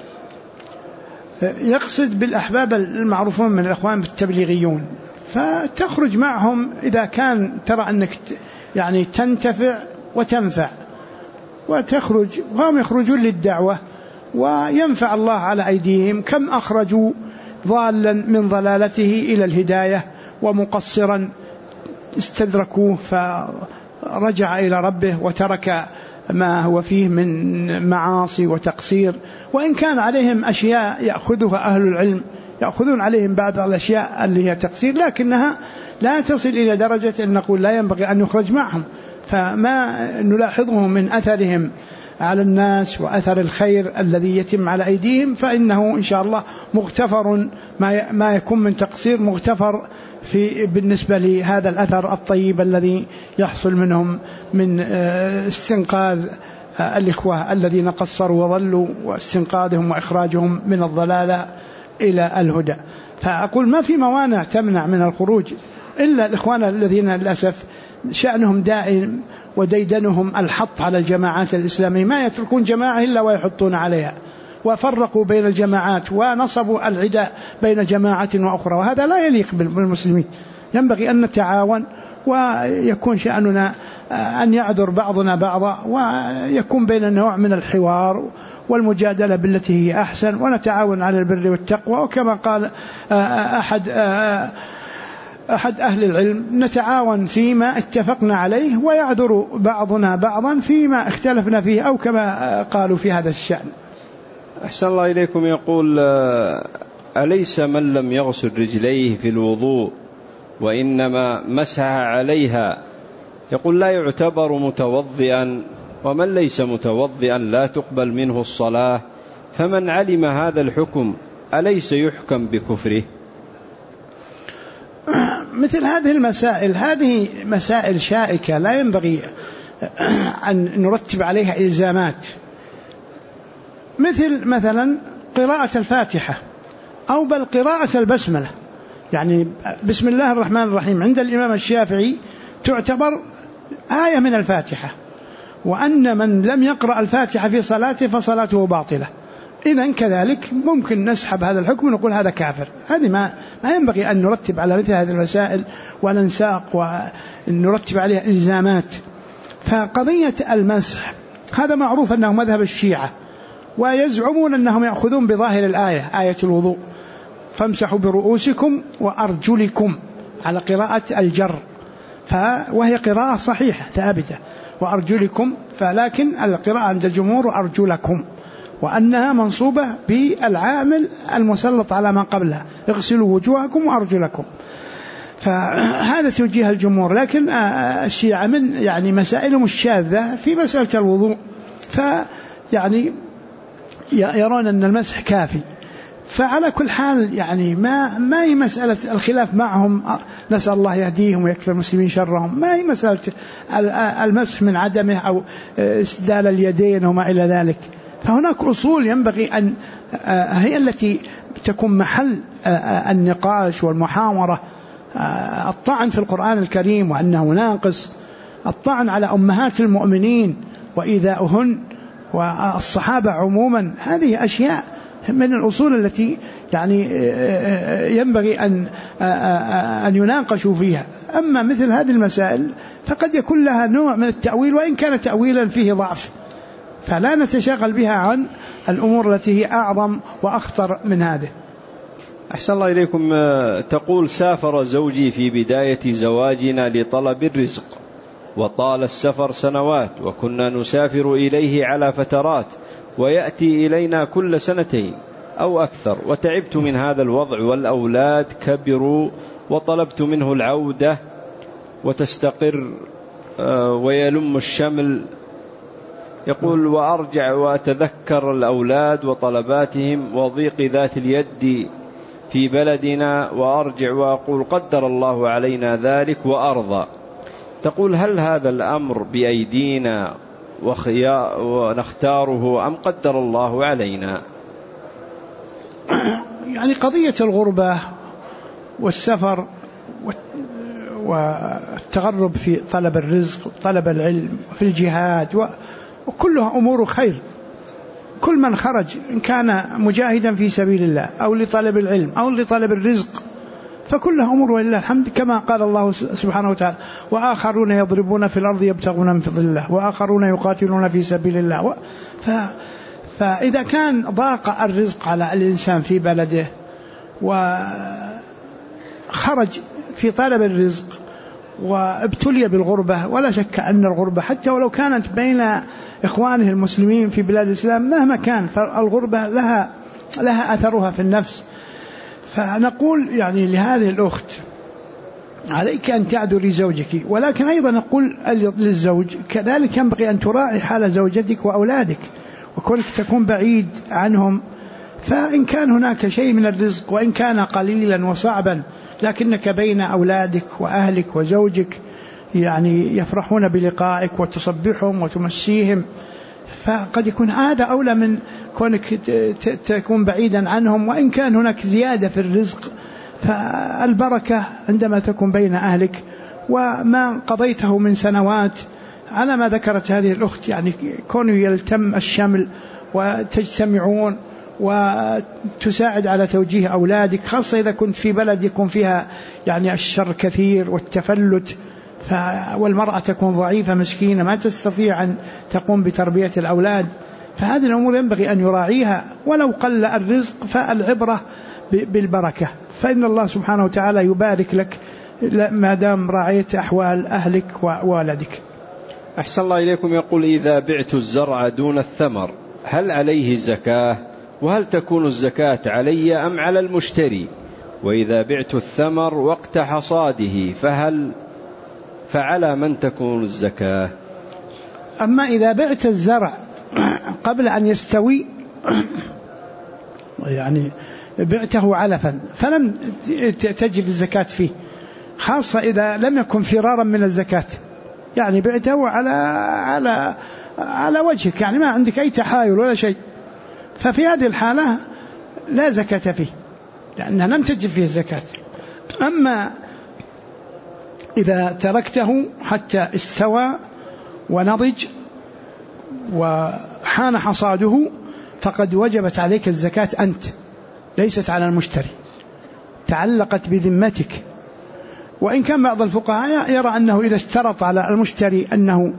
يقصد بالأحباب المعروفون من الإخوان بالتبليغيون، فتخرج معهم إذا كان ترى أنك يعني تنتفع وتنفع، وتخرج وهم يخرجون للدعوة وينفع الله على أيديهم. كم أخرجوا ضالا من ضلالته إلى الهداية، ومقصرا استدركوه فرجع إلى ربه وترك ما هو فيه من معاصي وتقصير. وإن كان عليهم أشياء يأخذها أهل العلم، يأخذون عليهم بعض الأشياء اللي هي تقصير، لكنها لا تصل إلى درجة أن نقول لا ينبغي أن يخرج معهم. فما نلاحظه من أثرهم على الناس وأثر الخير الذي يتم على أيديهم فإنه إن شاء الله مغتفر، ما يكون من تقصير مغتفر بالنسبة لهذا الأثر الطيب الذي يحصل منهم من استنقاذ الإخوة الذين قصروا وضلوا، واستنقاذهم وإخراجهم من الضلالة إلى الهدى. فأقول ما في موانع تمنع من الخروج، إلا الإخوان الذين للأسف شأنهم دائم وديدنهم الحط على الجماعات الإسلامية، ما يتركون جماعة إلا ويحطون عليها، وفرقوا بين الجماعات ونصبوا العداء بين جماعة وأخرى، وهذا لا يليق بالمسلمين. ينبغي أن نتعاون ويكون شأننا أن يعذر بعضنا بعضا، ويكون بين نوع من الحوار والمجادلة بالتي هي أحسن، ونتعاون على البر والتقوى. وكما قال أحد أهل العلم: نتعاون فيما اتفقنا عليه ويعذر بعضنا بعضا فيما اختلفنا فيه، أو كما قالوا في هذا الشأن. أحسن الله إليكم. يقول: أليس من لم يغسل رجليه في الوضوء وإنما مسح عليها يقول لا يعتبر متوضئا، ومن ليس متوضئا لا تقبل منه الصلاة، فمن علم هذا الحكم أليس يحكم بكفره؟ مثل هذه المسائل، هذه مسائل شائكة لا ينبغي أن نرتب عليها إلزامات، مثلا قراءة الفاتحة أو بل قراءة البسملة. يعني بسم الله الرحمن الرحيم عند الإمام الشافعي تعتبر آية من الفاتحة، وأن من لم يقرأ الفاتحة في صلاته فصلاته باطلة. إذن كذلك ممكن نسحب هذا الحكم ونقول هذا كافر. هذه ما ينبغي أن نرتب على مثل هذه المسائل وننساق ونرتب عليها إلزامات. فقضية المسح هذا معروف أنه مذهب الشيعة، ويزعمون أنهم يأخذون بظاهر الآية، آية الوضوء: فامسحوا برؤوسكم وأرجلكم، على قراءة الجر، وهي قراءة صحيحة ثابتة، وأرجلكم، فلكن القراءة عند الجمهور وأرجلكم. وأنها منصوبة بالعامل المسلط على ما قبلها: اغسلوا وجوهكم وأرجلكم. فهذا توجيه الجمهور. لكن الشيعة من يعني مسائلهم الشاذة في مسألة الوضوء، فيعني يرون أن المسح كافي. فعلى كل حال يعني ما هي مسألة الخلاف معهم، نسأل الله يهديهم ويكفي المسلمين شرهم، ما هي مسألة المسح من عدمه أو اسدال اليدين وما إلى ذلك. فهناك أصول ينبغي أن هي التي تكون محل النقاش والمحاورة. الطعن في القرآن الكريم وأنه ناقص، الطعن على أمهات المؤمنين وإيذاؤهن والصحابة عموما، هذه أشياء من الأصول التي يعني ينبغي أن يناقشوا فيها. أما مثل هذه المسائل فقد يكون لها نوع من التأويل، وإن كان تأويلا فيه ضعف، فلا نتشاغل بها عن الأمور التي هي أعظم وأخطر من هذه. أحسن الله إليكم. تقول: سافر زوجي في بداية زواجنا لطلب الرزق، وطال السفر سنوات، وكنا نسافر إليه على فترات، ويأتي إلينا كل سنتين أو أكثر، وتعبت من هذا الوضع، والأولاد كبروا، وطلبت منه العودة وتستقر ويلم الشمل. يقول: وأرجع وأتذكر الأولاد وطلباتهم وضيق ذات اليد في بلدنا، وأرجع وأقول: قدر الله علينا ذلك وأرضى. تقول: هل هذا الأمر بأيدينا ونختاره أم قدر الله علينا؟ يعني قضية الغربة والسفر والتغرب في طلب الرزق وطلب العلم في الجهاد وكلها أمور خير. كل من خرج إن كان مجاهدا في سبيل الله أو لطلب العلم أو لطلب الرزق فكلها أمور ولله الحمد، كما قال الله سبحانه وتعالى: وآخرون يضربون في الأرض يبتغون من فضل الله وآخرون يقاتلون في سبيل الله. فإذا كان ضاق الرزق على الإنسان في بلده وخرج في طلب الرزق وابتلي بالغربة، ولا شك أن الغربة حتى ولو كانت بين إخوانه المسلمين في بلاد الإسلام مهما كان، فالغربة لها أثرها في النفس. فنقول يعني لهذه الأخت: عليك أن تعذري زوجك، ولكن أيضا نقول للزوج كذلك ينبغي أن تراعي حال زوجتك وأولادك، وكونك تكون بعيد عنهم، فإن كان هناك شيء من الرزق وإن كان قليلا وصعبا لكنك بين أولادك وأهلك وزوجك يعني يفرحون بلقائك وتصبحهم وتمسيهم، فقد يكون هذا أولى من كونك تكون بعيدا عنهم. وإن كان هناك زيادة في الرزق فالبركة عندما تكون بين أهلك، وما قضيته من سنوات على ما ذكرت هذه الأخت، يعني كونوا يلتم الشمل وتجتمعون وتساعد على توجيه أولادك، خاصة إذا كنت في بلد يكون فيها يعني الشر كثير والتفلت، والمرأة تكون ضعيفة مسكينة ما تستطيع أن تقوم بتربية الأولاد، فهذه الأمور ينبغي أن يراعيها. ولو قل الرزق فالعبرة بالبركة، فإن الله سبحانه وتعالى يبارك لك ما دام راعيت أحوال أهلك ووالدك. أحسن الله إليكم. يقول: إذا بعت الزرع دون الثمر هل عليه زكاة؟ وهل تكون الزكاة علي أم على المشتري؟ وإذا بعت الثمر وقت حصاده فعلى من تكون الزكاة؟ أما إذا بعت الزرع قبل أن يستوي، يعني بعته علفا فلم تجب الزكاة فيه، خاصة إذا لم يكن فرارا من الزكاة، يعني بعته على وجهك، يعني ما عندك أي تحايل ولا شيء، ففي هذه الحالة لا زكاة فيه لأنها لم تجب فيه الزكاة. أما إذا تركته حتى استوى ونضج وحان حصاده فقد وجبت عليك الزكاة أنت، ليست على المشتري، تعلقت بذمتك. وإن كان بعض الفقهاء يرى أنه إذا اشترط على المشتري أنه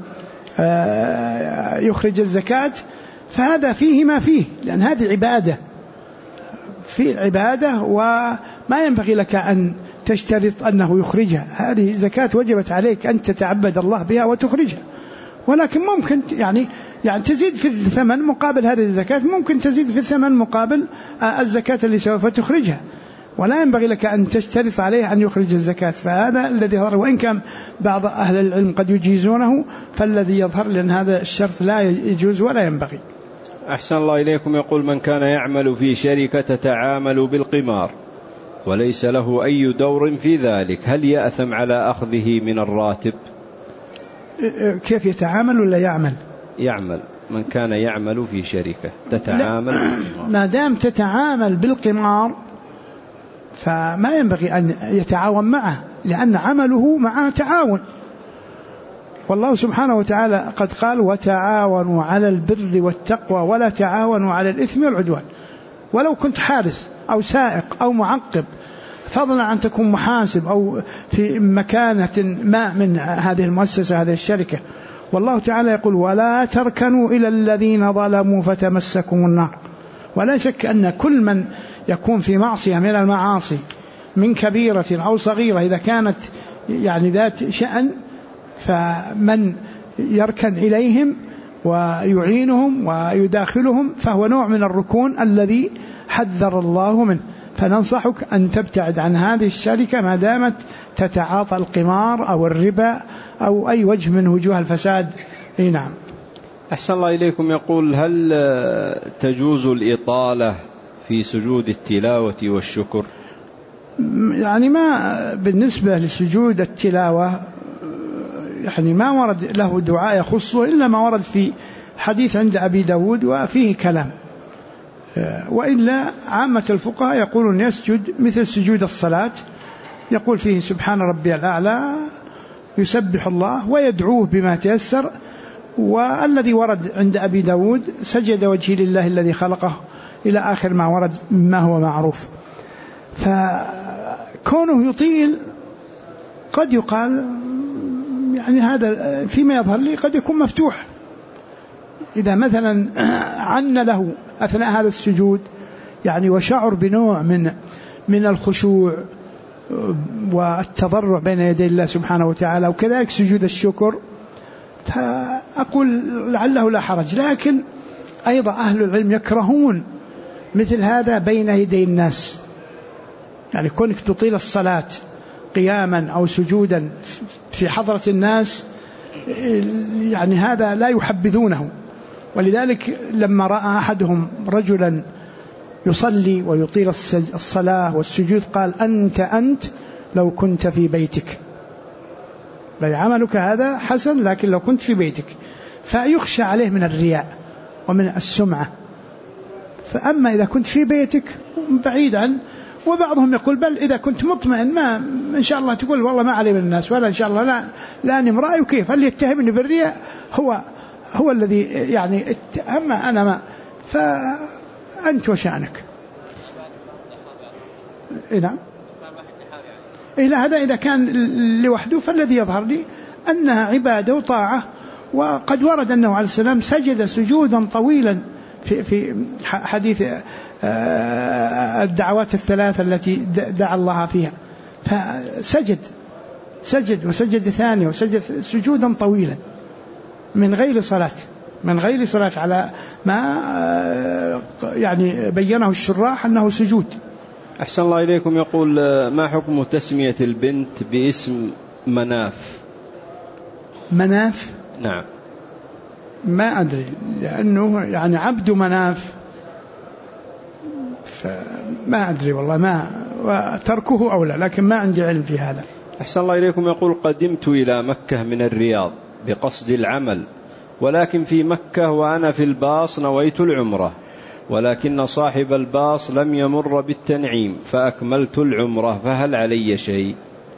يخرج الزكاة فهذا فيه ما فيه، لأن هذه عبادة، في عبادة وما ينبغي لك أن تشترط أنه يخرجها، هذه زكاة وجبت عليك أن تتعبد الله بها وتخرجها. ولكن ممكن يعني تزيد في الثمن مقابل هذه الزكاة، ممكن تزيد في الثمن مقابل الزكاة اللي سوف تخرجها، ولا ينبغي لك أن تشترط عليه أن يخرج الزكاة. فهذا الذي يظهر، وإن كان بعض أهل العلم قد يجيزونه، فالذي يظهر لأن هذا الشرط لا يجوز ولا ينبغي. أحسن الله إليكم. يقول: من كان يعمل في شركة تتعامل بالقمار وليس له أي دور في ذلك، هل يأثم على أخذه من الراتب؟ كيف يتعامل ولا يعمل؟ يعمل. من كان يعمل في شركة تتعامل بالقمار، ما دام تتعامل بالقمار فما ينبغي أن يتعاون معه، لأن عمله معه تعاون. والله سبحانه وتعالى قد قال: وتعاونوا على البر والتقوى ولا تعاونوا على الإثم والعدوان. ولو كنت حارس أو سائق أو معقب، فضلا عن تكون محاسب أو في مكانة ما من هذه المؤسسة هذه الشركة، والله تعالى يقول: ولا تركنوا إلى الذين ظلموا فتمسكم النار. ولا شك أن كل من يكون في معصية من المعاصي من كبيرة أو صغيرة، إذا كانت ذات شأن، فمن يركن إليهم ويعينهم ويداخلهم فهو نوع من الركون الذي حذر الله منه. فننصحك أن تبتعد عن هذه الشركة ما دامت تتعاطى القمار أو الربا أو أي وجه من وجوه الفساد. نعم. أحسن الله إليكم. يقول: هل تجوز الإطالة في سجود التلاوة والشكر؟ ما بالنسبة لسجود التلاوة ما ورد له دعاء يخصه إلا ما ورد في حديث عند أبي داود وفيه كلام، وإلا عامة الفقهاء يقولون يسجد مثل سجود الصلاة، يقول فيه سبحان ربي الأعلى، يسبح الله ويدعوه بما تيسر. والذي ورد عند أبي داود: سجد وجهي لله الذي خلقه، إلى آخر ما ورد ما هو معروف. فكونه يطيل قد يقال هذا فيما يظهر لي قد يكون مفتوح، إذا مثلا عن له أثناء هذا السجود وشعر بنوع من الخشوع والتضرع بين يدي الله سبحانه وتعالى، وكذلك سجود الشكر، فأقول لعله لا حرج. لكن أيضا أهل العلم يكرهون مثل هذا بين يدي الناس، كونك تطيل الصلاة قياما أو سجودا في حضرة الناس، هذا لا يحبذونه. ولذلك لما رأى أحدهم رجلا يصلي ويطيل الصلاة والسجود قال: أنت لو كنت في بيتك، عملك هذا حسن لكن لو كنت في بيتك. فيخشى عليه من الرياء ومن السمعة. فأما إذا كنت في بيتك بعيد عن، وبعضهم يقول بل إذا كنت مطمئن ما إن شاء الله تقول والله ما علي من الناس، ولا إن شاء الله لا نمرأي، وكيف اللي يتهمني بالرياء هو الذي أما أنا ما، فأنت وشأنك. نعم. هذا إذا كان لوحده، فالذي يظهر لي أنها عبادة وطاعة. وقد ورد أنه عليه السلام سجد سجودا طويلا في حديث الدعوات الثلاثة التي دعا الله فيها، فسجد وسجد ثانية وسجد سجودا طويلا من غير صلاة على ما بينه الشراح أنه سجود. أحسن الله إليكم. يقول: ما حكم تسمية البنت باسم مناف؟ نعم. ما أدري، لأنه عبد مناف، فما أدري والله، ما وتركه أولى، لكن ما عندي علم في هذا. أحسن الله إليكم. يقول: قدمت إلى مكة من الرياض بقصد العمل، ولكن في مكة وأنا في الباص نويت العمرة، ولكن صاحب الباص لم يمر بالتنعيم فأكملت العمرة، فهل علي شيء؟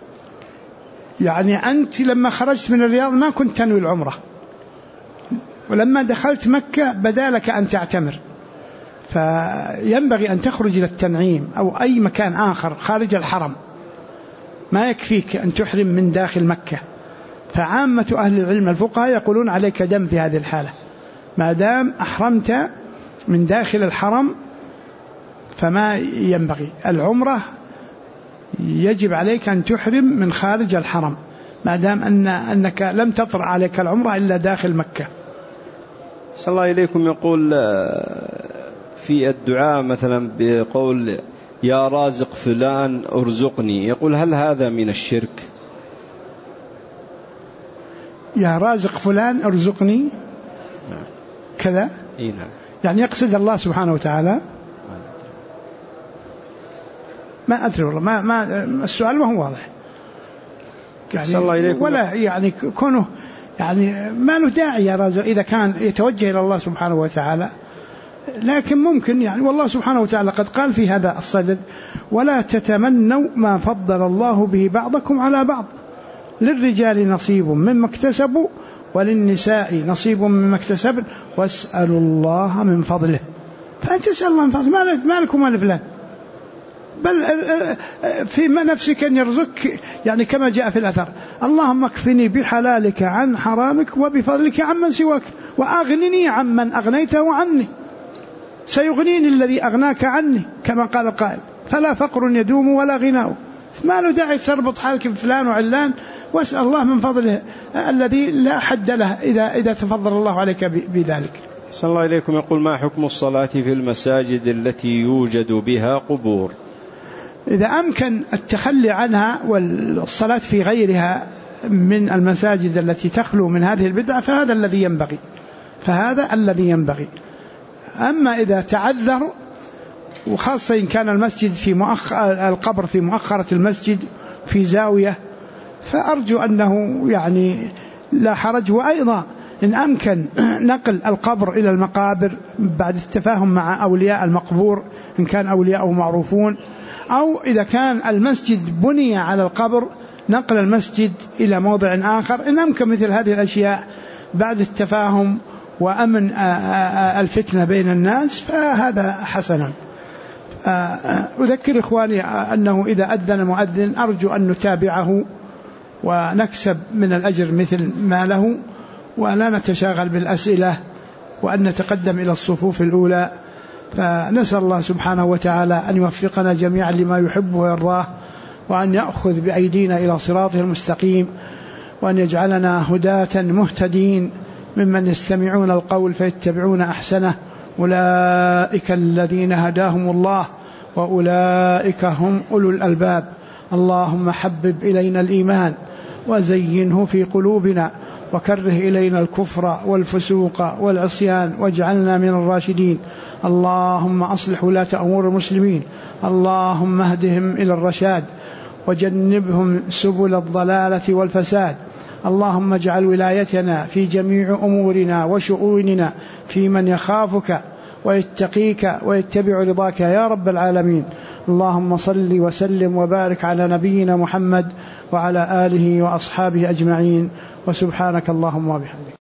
أنت لما خرجت من الرياض ما كنت تنوي العمرة، ولما دخلت مكة بدا لك أن تعتمر، فينبغي أن تخرج إلى التنعيم أو أي مكان آخر خارج الحرم، ما يكفيك أن تحرم من داخل مكة. فعامة أهل العلم الفقهاء يقولون عليك دم في هذه الحالة، ما دام أحرمت من داخل الحرم فما ينبغي. العمرة يجب عليك أن تحرم من خارج الحرم، ما دام أنك لم تطرأ عليك العمرة إلا داخل مكة. صلى الله إليكم يقول في الدعاء مثلا بقول يا رازق فلان ارزقني، يقول هل هذا من الشرك؟ يا رازق فلان ارزقني، نعم. كذا نعم. يعني يقصد الله سبحانه وتعالى. ما أدري والله، ما السؤال ما هو واضح يعني، ولا يعني كونه يعني ما له داعي يا رازق إذا كان يتوجه إلى الله سبحانه وتعالى، لكن ممكن يعني والله سبحانه وتعالى قد قال في هذا الصدد ولا تتمنوا ما فضل الله به بعضكم على بعض للرجال نصيب مما اكتسبوا وللنساء نصيب مما اكتسبن واسألوا الله من فضله. فأنت تسأل الله من فضله، ما لكم ولا فلان، بل في نفسك أن يرزقك، يعني كما جاء في الأثر اللهم اكفني بحلالك عن حرامك وبفضلك عمن سواك وأغنني عمن أغنيته عني، سيغنيني الذي أغناك عني كما قال القائل فلا فقر يدوم ولا غناء. ما له داعي تربط حالك بفلان وعلان، واسأل الله من فضله الذي لا حد له إذا تفضل الله عليك بذلك. صلى الله إليكم يقول ما حكم الصلاة في المساجد التي يوجد بها قبور؟ إذا أمكن التخلي عنها والصلاة في غيرها من المساجد التي تخلو من هذه البدعة فهذا الذي ينبغي. أما إذا تعذر، وخاصة إن كان المسجد القبر في مؤخرة المسجد في زاوية، فأرجو أنه يعني لا حرج. وأيضا إن أمكن نقل القبر إلى المقابر بعد التفاهم مع أولياء المقبور إن كان أولياءه معروفون، أو إذا كان المسجد بني على القبر نقل المسجد إلى موضع آخر إن أمكن مثل هذه الأشياء بعد التفاهم وأمن الفتنة بين الناس فهذا حسنا. أذكر إخواني أنه إذا أذن مؤذن أرجو أن نتابعه ونكسب من الأجر مثل ما له، ولا نتشاغل بالأسئلة، وأن نتقدم إلى الصفوف الأولى. فنسأل الله سبحانه وتعالى أن يوفقنا جميعا لما يحب ويرضاه، وأن يأخذ بأيدينا إلى صراطه المستقيم، وأن يجعلنا هداة مهتدين ممن يستمعون القول فيتبعون أحسنه. أولئك الذين هداهم الله وأولئك هم أولو الألباب. اللهم حبب إلينا الإيمان وزينه في قلوبنا وكره إلينا الكفر والفسوق والعصيان واجعلنا من الراشدين. اللهم أصلح ولاة أمور المسلمين، اللهم اهدهم إلى الرشاد وجنبهم سبل الضلالة والفساد. اللهم اجعل ولايتنا في جميع أمورنا وشؤوننا في من يخافك ويتقيك ويتبع رضاك يا رب العالمين. اللهم صل وسلم وبارك على نبينا محمد وعلى آله وأصحابه أجمعين، وسبحانك اللهم وبحمدك.